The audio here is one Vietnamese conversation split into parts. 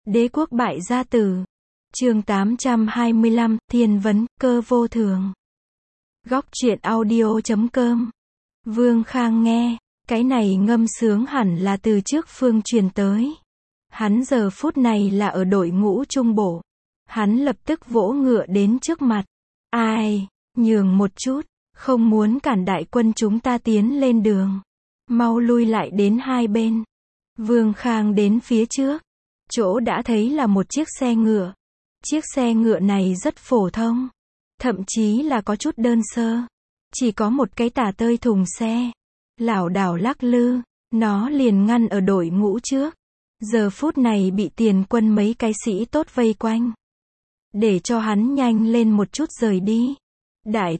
Đế quốc bại gia tử. Chương 825, Thiên vấn, cơ vô thường. Góc truyện audio.com. Vương Khang nghe, cái này ngâm sướng hẳn là từ trước phương truyền tới. Hắn giờ phút này là ở đội ngũ trung bộ. Hắn lập tức vỗ ngựa đến trước mặt. Ai, nhường một chút, không muốn cản đại quân chúng ta tiến lên đường. Mau lui lại đến hai bên. Vương Khang đến phía trước. Chỗ đã thấy là một chiếc xe ngựa. Chiếc xe ngựa này rất phổ thông. Thậm chí là có chút đơn sơ. Chỉ có một cái tả tơi thùng xe. Lảo đảo lắc lư. Nó liền ngăn ở đội ngũ trước. Giờ phút này bị tiền quân mấy cái sĩ tốt vây quanh. Để cho hắn nhanh lên một chút rời đi. Đại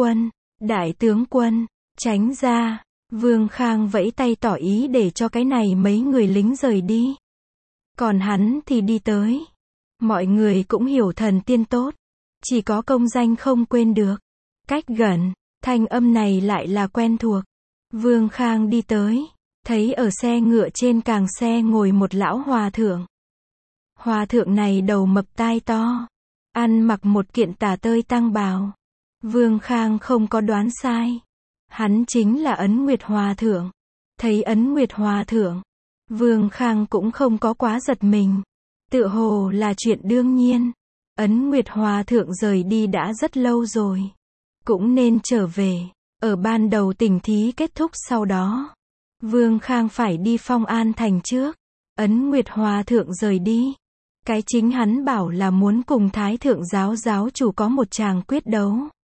tướng quân, tránh ra. Vương Khang vẫy tay tỏ ý để cho cái này mấy người lính rời đi. Còn hắn thì đi tới. Mọi người cũng hiểu thần tiên tốt. Chỉ có công danh không quên được. Cách gần, thanh âm này lại là quen thuộc. Vương Khang đi tới. Thấy ở xe ngựa trên càng xe ngồi một lão hòa thượng. Hòa thượng này đầu mập tai to. Ăn mặc một kiện tả tơi tăng bào. Vương Khang không có đoán sai. Hắn chính là Ấn Nguyệt Hòa thượng. Thấy Ấn Nguyệt Hòa thượng, Vương Khang cũng không có quá giật mình. Tựa hồ là chuyện đương nhiên. Ấn Nguyệt Hòa thượng rời đi đã rất lâu rồi. Cũng nên trở về. Ở ban đầu tỉ thí kết thúc sau đó. Vương Khang phải đi Phong An thành trước. Ấn Nguyệt Hòa thượng rời đi. Cái chính hắn bảo là muốn cùng Thái thượng giáo chủ có một tràng quyết đấu.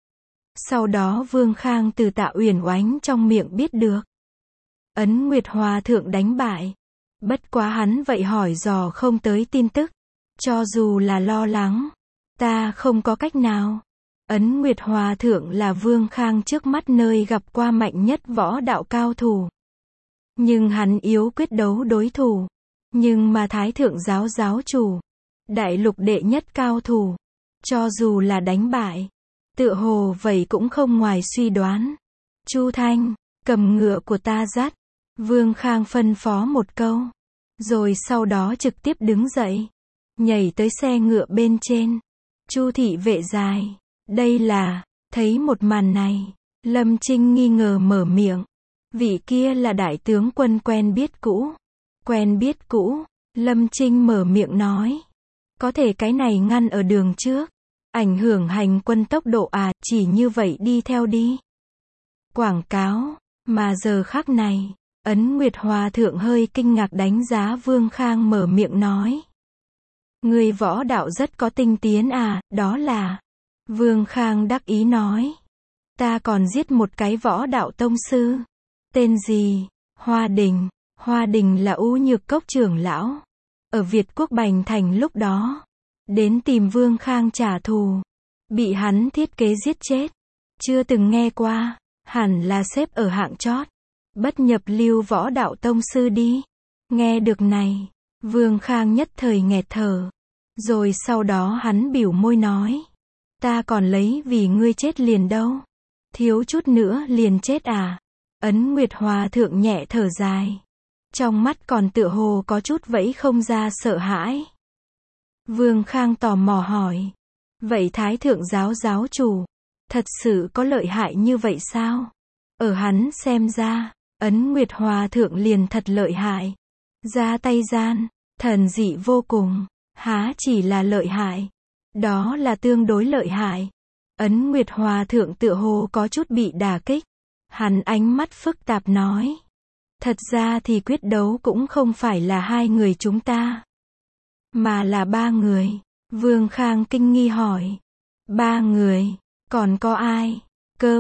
Sau đó Vương Khang từ Tạ Uyển Oánh trong miệng biết được. Ấn Nguyệt Hòa thượng đánh bại. Bất quá hắn vậy hỏi dò không tới tin tức. Cho dù là lo lắng. Ta không có cách nào. Ấn Nguyệt Hòa thượng là Vương Khang trước mắt nơi gặp qua mạnh nhất võ đạo cao thủ. Nhưng hắn yếu quyết đấu đối thủ. Nhưng mà Thái thượng giáo chủ. Đại lục đệ nhất cao thủ. Cho dù là đánh bại. Tựa hồ vậy cũng không ngoài suy đoán. Chu Thanh, cầm ngựa của ta dắt. Vương Khang phân phó một câu. Rồi sau đó trực tiếp đứng dậy. Nhảy tới xe ngựa bên trên. Chu thị vệ dài. Đây là, thấy một màn này. Lâm Trinh nghi ngờ mở miệng. Vị kia là đại tướng quân quen biết cũ. Quen biết cũ. Lâm Trinh mở miệng nói. Có thể cái này ngăn ở đường trước. Ảnh hưởng hành quân tốc độ à, chỉ như vậy đi theo đi. Quảng cáo, mà giờ khắc này, Ấn Nguyệt Hòa thượng hơi kinh ngạc đánh giá Vương Khang mở miệng nói. Người võ đạo rất có tinh tiến à, đó là. Vương Khang đắc ý nói. Ta còn giết một cái võ đạo tông sư. Tên gì? Hoa Đình là U Nhược Cốc trưởng lão. Ở Việt Quốc Bành Thành lúc đó. Đến tìm Vương Khang trả thù. Bị hắn thiết kế giết chết. Chưa từng nghe qua. Hẳn là xếp ở hạng chót. Bất nhập lưu võ đạo tông sư đi. Nghe được này. Vương Khang nhất thời nghẹt thở. Rồi sau đó hắn biểu môi nói. Ta còn lấy vì ngươi chết liền đâu. Thiếu chút nữa liền chết à. Ấn Nguyệt Hòa thượng nhẹ thở dài. Trong mắt còn tựa hồ có chút vẫy không ra sợ hãi. Vương Khang tò mò hỏi. Vậy Thái thượng giáo chủ. Thật sự có lợi hại như vậy sao? Ở hắn xem ra. Ấn Nguyệt Hòa thượng liền thật lợi hại. Ra tay gian. Thần dị vô cùng. Há chỉ là lợi hại. Đó là tương đối lợi hại. Ấn Nguyệt Hòa thượng tựa hồ có chút bị đả kích. Hắn ánh mắt phức tạp nói. Thật ra thì quyết đấu cũng không phải là hai người chúng ta. Mà là ba người. Vương Khang kinh nghi hỏi. Ba người. Còn có ai? Cơ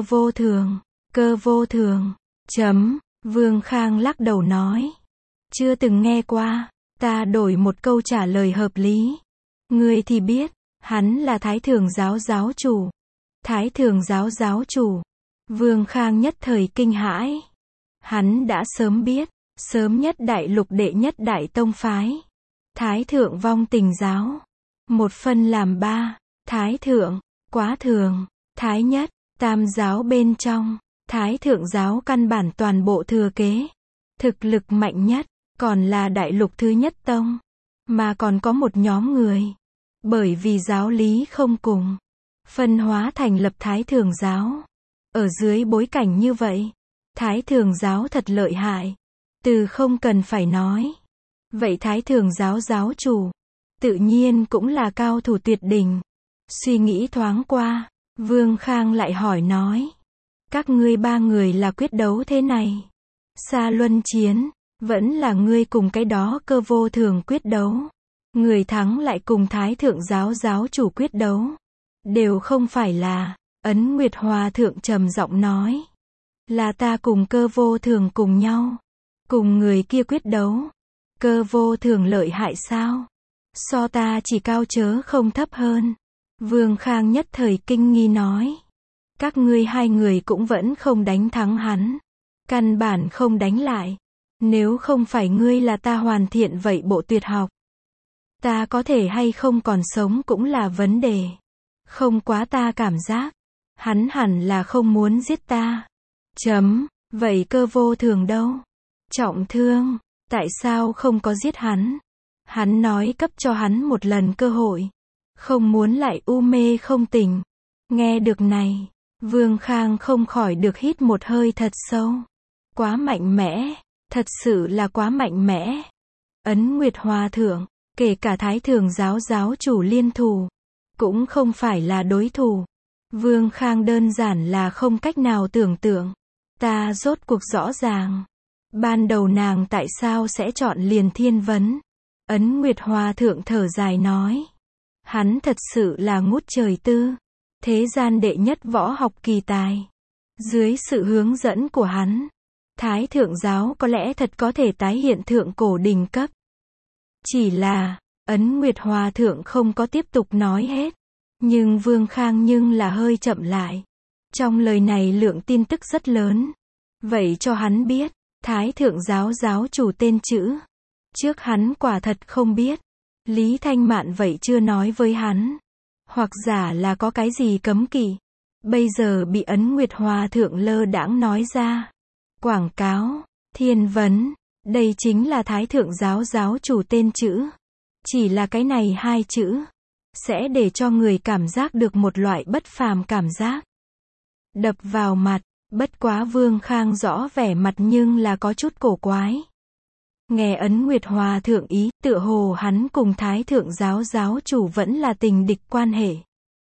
vô thường. Vương Khang lắc đầu nói. Chưa từng nghe qua. Ta đổi một câu trả lời hợp lý. Ngươi thì biết. Hắn là Thái thượng giáo chủ. Thái thượng giáo chủ. Vương Khang nhất thời kinh hãi. Hắn đã sớm biết. Sớm nhất đại lục đệ nhất đại tông phái. Thái thượng vong tình giáo. Một phân làm ba. Thái thượng, quá thường, thái nhất, tam giáo bên trong. Thái thượng giáo căn bản toàn bộ thừa kế. Thực lực mạnh nhất, còn là đại lục thứ nhất tông. mà còn có một nhóm người. Bởi vì giáo lý không cùng, phân hóa thành lập Thái Thường giáo. Ở dưới bối cảnh như vậy, Thái Thường giáo thật lợi hại. Từ không cần phải nói. Vậy Thái Thường giáo giáo chủ, tự nhiên cũng là cao thủ tuyệt đỉnh. Suy nghĩ thoáng qua, Vương Khang lại hỏi nói. Các ngươi ba người là quyết đấu thế này. Xa luân chiến, vẫn là ngươi cùng cái đó Cơ Vô Thường quyết đấu. Người thắng lại cùng Thái Thượng giáo giáo chủ quyết đấu. Đều không phải là, Ấn Nguyệt Hòa Thượng trầm giọng nói. Là ta cùng Cơ Vô Thường cùng nhau. Cùng người kia quyết đấu. Cơ Vô Thường lợi hại sao? So ta chỉ cao chớ không thấp hơn. Vương Khang nhất thời kinh nghi nói. Các ngươi hai người cũng vẫn không đánh thắng hắn. Căn bản không đánh lại. Nếu không phải ngươi là ta hoàn thiện vậy bộ tuyệt học. Ta có thể hay không còn sống cũng là vấn đề. Không quá ta cảm giác. Hắn hẳn là không muốn giết ta. Vậy Cơ Vô Thường đâu? Trọng thương. Tại sao không có giết hắn? Hắn nói cấp cho hắn một lần cơ hội. Không muốn lại u mê không tỉnh. Nghe được này, Vương Khang không khỏi được hít một hơi thật sâu. Quá mạnh mẽ. Thật sự là quá mạnh mẽ. Ấn Nguyệt Hòa Thượng, kể cả Thái Thường giáo giáo chủ liên thủ, cũng không phải là đối thủ. Vương Khang đơn giản là không cách nào tưởng tượng. Ta rốt cuộc rõ ràng. Ban đầu nàng tại sao sẽ chọn liền Thiên Vấn? Ấn Nguyệt Hòa Thượng thở dài nói. Hắn thật sự là ngút trời tư. Thế gian đệ nhất võ học kỳ tài. Dưới sự hướng dẫn của hắn, Thái Thượng giáo có lẽ thật có thể tái hiện thượng cổ đỉnh cấp. Chỉ là, Ấn Nguyệt Hòa Thượng không có tiếp tục nói hết. Nhưng Vương Khang nhưng là hơi chậm lại. Trong lời này lượng tin tức rất lớn. Vậy cho hắn biết, Thái Thượng giáo giáo chủ tên chữ. Trước hắn quả thật không biết. Lý Thanh Mạn vậy chưa nói với hắn. Hoặc giả là có cái gì cấm kỵ. Bây giờ bị Ấn Nguyệt Hòa Thượng lơ đãng nói ra. Quảng cáo, Thiên Vấn, đây chính là Thái Thượng giáo giáo chủ tên chữ. Chỉ là cái này hai chữ, sẽ để cho người cảm giác được một loại bất phàm cảm giác. Đập vào mặt, bất quá Vương Khang rõ vẻ mặt nhưng là có chút cổ quái. Nghe Ấn Nguyệt Hòa Thượng ý, tựa hồ hắn cùng Thái Thượng giáo giáo chủ vẫn là tình địch quan hệ.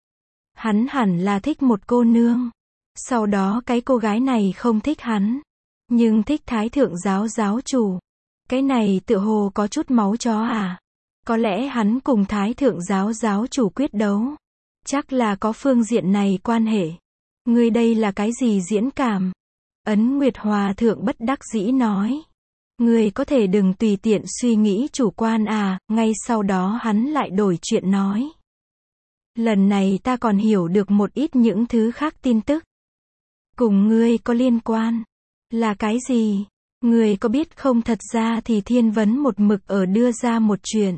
Hắn hẳn là thích một cô nương. Sau đó cái cô gái này không thích hắn. Nhưng thích Thái Thượng giáo giáo chủ. Cái này tựa hồ có chút máu chó à. Có lẽ hắn cùng Thái Thượng giáo giáo chủ quyết đấu. Chắc là có phương diện này quan hệ. Ngươi đây là cái gì diễn cảm? Ấn Nguyệt Hòa Thượng bất đắc dĩ nói. Ngươi có thể đừng tùy tiện suy nghĩ chủ quan à. Ngay sau đó hắn lại đổi chuyện nói. Lần này ta còn hiểu được một ít những thứ khác tin tức. Cùng ngươi có liên quan. Là cái gì? Ngươi có biết không, thật ra thì Thiên Vấn một mực ở đưa ra một chuyện.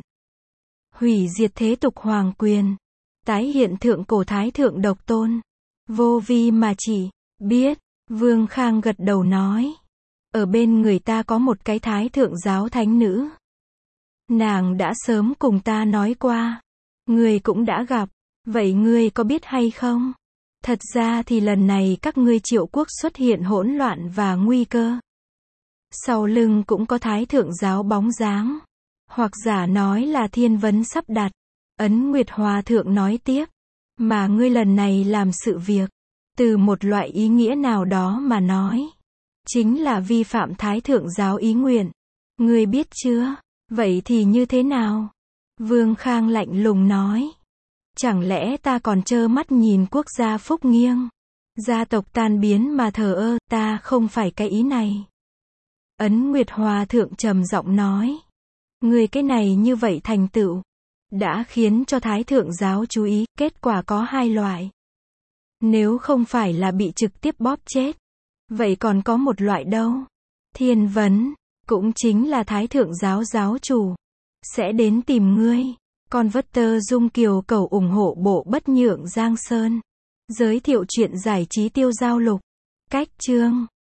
Hủy diệt thế tục hoàng quyền. Tái hiện thượng cổ Thái Thượng độc tôn. Vô vi mà chỉ biết. Vương Khang gật đầu nói. Ở bên người ta có một cái Thái Thượng giáo thánh nữ. Nàng đã sớm cùng ta nói qua. Ngươi cũng đã gặp. Vậy ngươi có biết hay không? Thật ra thì lần này các ngươi Triệu quốc xuất hiện hỗn loạn và nguy cơ. Sau lưng cũng có Thái Thượng giáo bóng dáng. Hoặc giả nói là Thiên Vấn sắp đặt. Ấn Nguyệt Hòa Thượng nói tiếp. Mà ngươi lần này làm sự việc. Từ một loại ý nghĩa nào đó mà nói. Chính là vi phạm Thái Thượng giáo ý nguyện. Ngươi biết chưa? Vậy thì như thế nào? Vương Khang lạnh lùng nói. Chẳng lẽ ta còn trơ mắt nhìn quốc gia phúc nghiêng, gia tộc tan biến mà thờ ơ? Ta không phải cái ý này. Ấn Nguyệt Hòa Thượng trầm giọng nói. Người cái này như vậy thành tựu, đã khiến cho Thái Thượng giáo chú ý, kết quả có hai loại. Nếu không phải là bị trực tiếp bóp chết, vậy còn có một loại đâu? Thiên Vấn, cũng chính là Thái Thượng giáo giáo chủ, sẽ đến tìm ngươi. Con vất tơ Dung Kiều cầu ủng hộ bộ Bất Nhượng Giang Sơn. Giới thiệu truyện giải trí tiêu giao lục. Cách chương